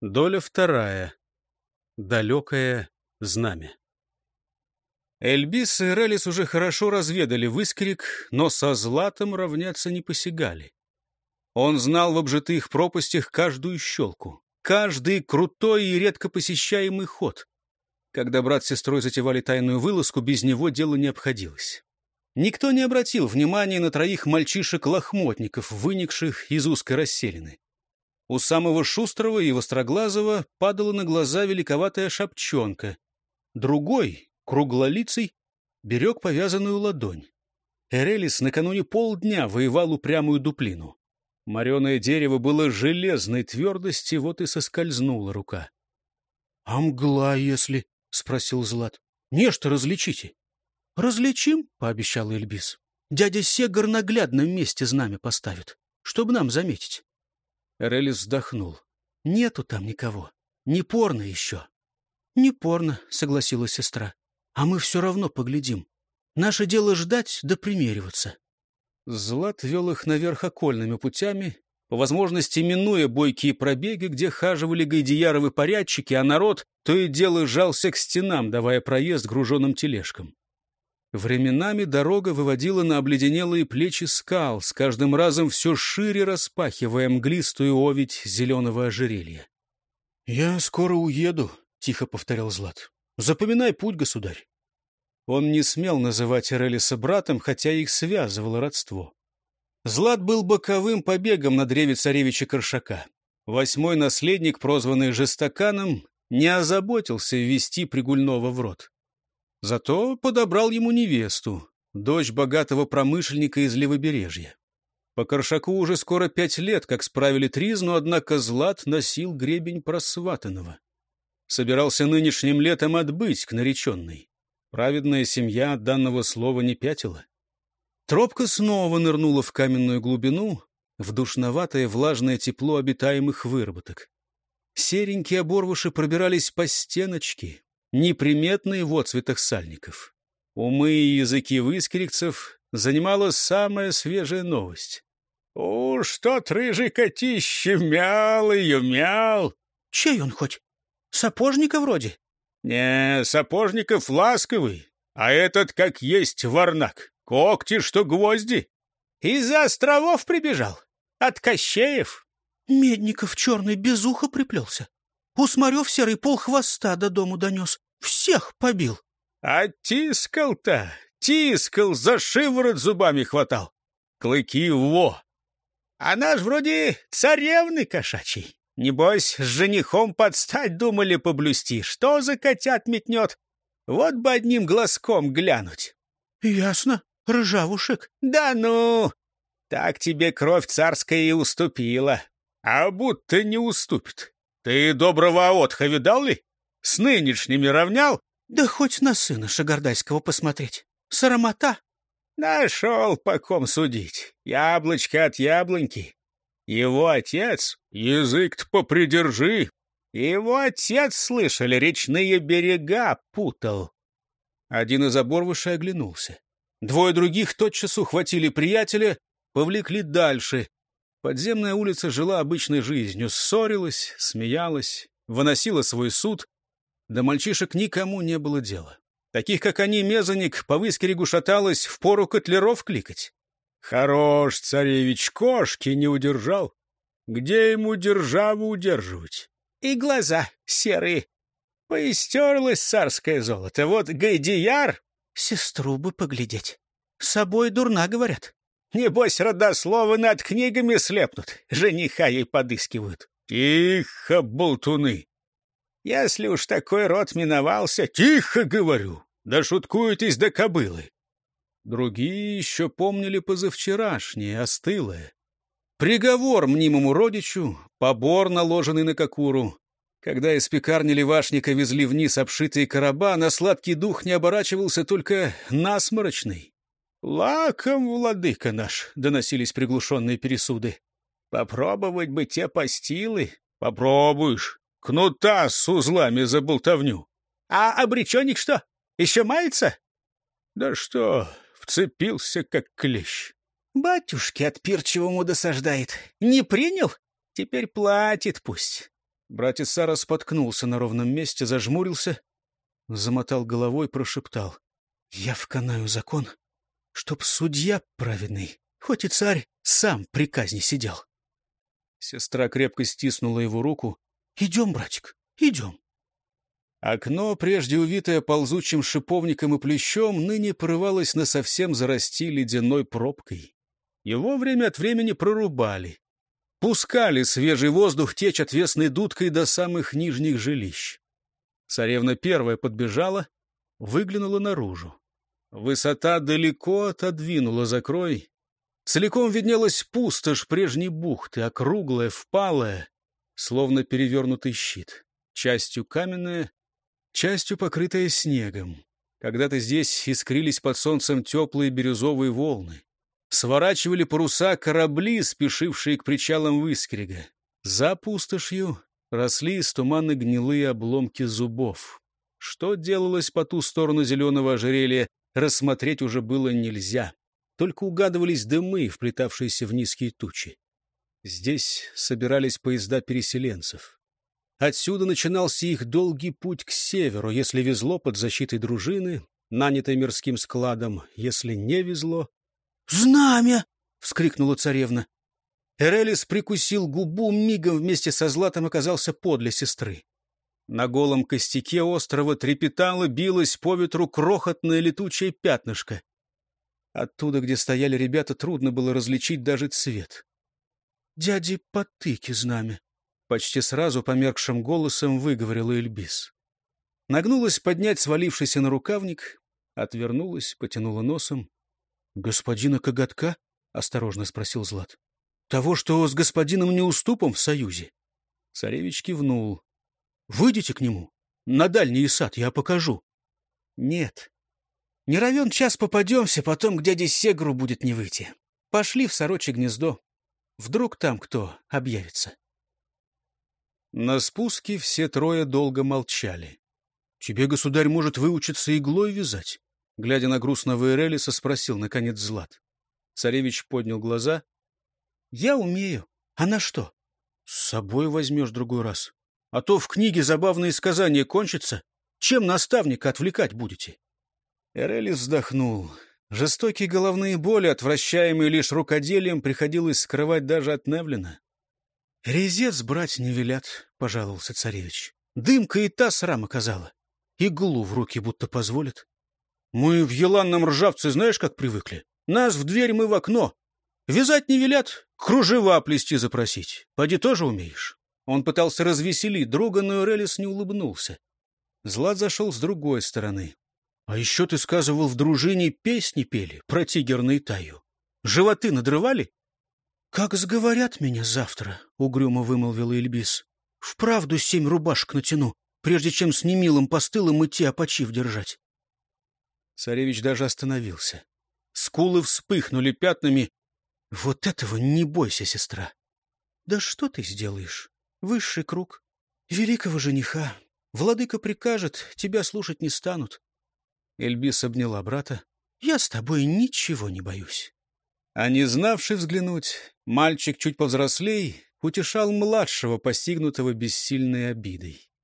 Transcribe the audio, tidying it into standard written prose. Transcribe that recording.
Доля вторая. Далекое знамя. Эльбис и Релис уже хорошо разведали Выскрик, но со Златом равняться не посягали. Он знал в обжитых пропастях каждую щелку, каждый крутой и редко посещаемый ход. Когда брат с сестрой затевали тайную вылазку, без него дело не обходилось. Никто не обратил внимания на троих мальчишек-лохмотников, выникших из узкой расселины. У самого шустрого и востроглазого падала на глаза великоватая шапчонка. Другой, круглолицый, берег повязанную ладонь. Эрелис накануне полдня воевал упрямую дуплину. Мореное дерево было железной твердости, вот и соскользнула рука. — А мгла, если? — спросил Злат. — Нечто различите. — Различим, — пообещал Эльбис. — Дядя Сегар на наглядном месте знамя поставит, чтобы нам заметить. Эрелис вздохнул. — Нету там никого. Не порно еще. — Не порно, — согласилась сестра. — А мы все равно поглядим. Наше дело ждать да примериваться. Злат вел их наверх окольными путями, по возможности минуя бойкие пробеги, где хаживали гайдияровы порядчики, а народ то и дело жался к стенам, давая проезд груженным тележкам. Временами дорога выводила на обледенелые плечи скал, с каждым разом все шире распахивая мглистую овидь зеленого ожерелья. — Я скоро уеду, — тихо повторял Злат. — Запоминай путь, государь. Он не смел называть Эрелиса братом, хотя их связывало родство. Злат был боковым побегом на древе царевича Коршака. Восьмой наследник, прозванный Жестоканом, не озаботился ввести Пригульного в род. Зато подобрал ему невесту, дочь богатого промышленника из Левобережья. По Коршаку уже скоро 5 лет, как справили тризну, однако Злат носил гребень просватанного. Собирался нынешним летом отбыть к нареченной. Праведная семья от данного слова не пятила. Тропка снова нырнула в каменную глубину, в душноватое влажное тепло обитаемых выработок. Серенькие оборвыши пробирались по стеночке, неприметные в отцветах сальников. Умы и языки выскрикцев занимала самая свежая новость. — Уж тот рыжий котище мял ее, мял. — Чей он хоть? Сапожника вроде? — Не, Сапожников ласковый, а этот как есть варнак, когти, что гвозди. — Из-за островов прибежал? От Кощеев? — Медников черный без уха приплелся. Усмарев серый полхвоста до дому донес. Всех побил. — А тискал-то, тискал, за шиворот зубами хватал. Клыки во! Она ж вроде царевны кошачьей. Небось, с женихом подстать думали поблюсти. Что за котят метнет? Вот бы одним глазком глянуть. — Ясно, ржавушек. — Да ну! Так тебе кровь царская и уступила. А будто не уступит. Ты доброго отха видал ли? С нынешними равнял? — Да хоть на сына Шагардайского посмотреть. Сарамота. — Нашел по ком судить. Яблочко от яблоньки. Его отец... — Язык-то попридержи. — Его отец, слышали, речные берега путал. Один из оборвышей оглянулся. Двое других тотчас ухватили приятеля, повлекли дальше. Подземная улица жила обычной жизнью, ссорилась, смеялась, выносила свой суд. До мальчишек никому не было дела. Таких, как они, мезоник, по выскерегу шаталось, впору котлеров кликать. Хорош царевич, кошки не удержал. Где ему державу удерживать? И глаза серые. Поистерлось царское золото. Вот Гайдияр... Сестру бы поглядеть. С собой дурна, говорят. Небось, родословы над книгами слепнут. Жениха ей подыскивают. Тихо, болтуны. Если уж такой род миновался... Тихо, говорю. Да шуткуетесь до кобылы. Другие еще помнили позавчерашнее, остылое. Приговор мнимому родичу, побор, наложенный на Кокуру. Когда из пекарни левашника везли вниз обшитые короба, на сладкий дух не оборачивался только насморочный. «Лаком, владыка наш!» — доносились приглушенные пересуды. «Попробовать бы те постилы!» «Попробуешь! Кнута с узлами за болтовню!» «А обреченник что, еще мается?» «Да что, вцепился, как клещ!» «Батюшке отпирчивому досаждает. Не принял? Теперь платит пусть. Братец Сара споткнулся на ровном месте, зажмурился, замотал головой, прошептал: «Я вканаю закон, чтоб судья праведный, хоть и царь, сам при казни сидел». Сестра крепко стиснула его руку. «Идем, братик, идем». Окно, прежде увитое ползучим шиповником и плющом, ныне порывалось насовсем зарасти ледяной пробкой. Его время от времени прорубали. Пускали свежий воздух течь отвесной дудкой до самых нижних жилищ. Царевна первая подбежала, выглянула наружу. Высота далеко отодвинула закрой. Целиком виднелась пустошь прежней бухты, округлая, впалая, словно перевернутый щит, частью каменная, частью покрытая снегом. Когда-то здесь искрились под солнцем теплые бирюзовые волны. Сворачивали паруса корабли, спешившие к причалам Выскерега. За пустошью росли из тумана гнилые обломки зубов. Что делалось по ту сторону зеленого ожерелья, рассмотреть уже было нельзя. Только угадывались дымы, вплетавшиеся в низкие тучи. Здесь собирались поезда переселенцев. Отсюда начинался их долгий путь к северу, если везло под защитой дружины, нанятой мирским складом, если не везло... «Знамя!» — вскрикнула царевна. Эрелис прикусил губу, мигом вместе со Златом оказался подле сестры. На голом костяке острова трепетало, билось по ветру крохотное летучее пятнышко. Оттуда, где стояли ребята, трудно было различить даже цвет. «Дяди Потыки знамя», — почти сразу померкшим голосом выговорила Эльбис. Нагнулась поднять свалившийся на рукавник, отвернулась, потянула носом. «Господина Коготка?» — осторожно спросил Злат. «Того, что с господином Неуступом в союзе?» Царевич кивнул. «Выйдите к нему. На дальний сад я покажу». «Нет. Не равен час попадемся, потом к дяде Сегру будет не выйти. Пошли в сорочье гнездо. Вдруг там кто объявится». На спуске все трое долго молчали. «Тебе, государь, может выучиться иглой вязать?» Глядя на грустного Эрелиса, спросил, наконец, Злат. Царевич поднял глаза. «Я умею. А на что?» «С собой возьмешь другой раз. А то в книге забавные сказания кончатся. Чем наставника отвлекать будете?» Эрелис вздохнул. Жестокие головные боли, отвращаемые лишь рукоделием, приходилось скрывать даже от Невлина. «Резец брать не велят», — пожаловался царевич. «Дымка и та срам оказала. Иглу в руки будто позволят. Мы в еланном ржавце знаешь, как привыкли? Нас в дверь, мы в окно. Вязать не велят, кружева плести запросить. Поди тоже умеешь». Он пытался развеселить друга, но Эрелис не улыбнулся. Злат зашел с другой стороны. «А еще ты сказывал, в дружине песни пели про Тигерна и Таю. Животы надрывали?» «Как сговорят меня завтра», — угрюмо вымолвила Эльбис. «Вправду 7 рубашек натяну, прежде чем с немилым постылом идти опочив держать». Царевич даже остановился. Скулы вспыхнули пятнами. «Вот этого не бойся, сестра». «Да что ты сделаешь? Высший круг. Великого жениха. Владыка прикажет, тебя слушать не станут». Эльбис обняла брата. «Я с тобой ничего не боюсь». А не знавший взглянуть, мальчик чуть повзрослей утешал младшего, постигнутого бессильной обидой.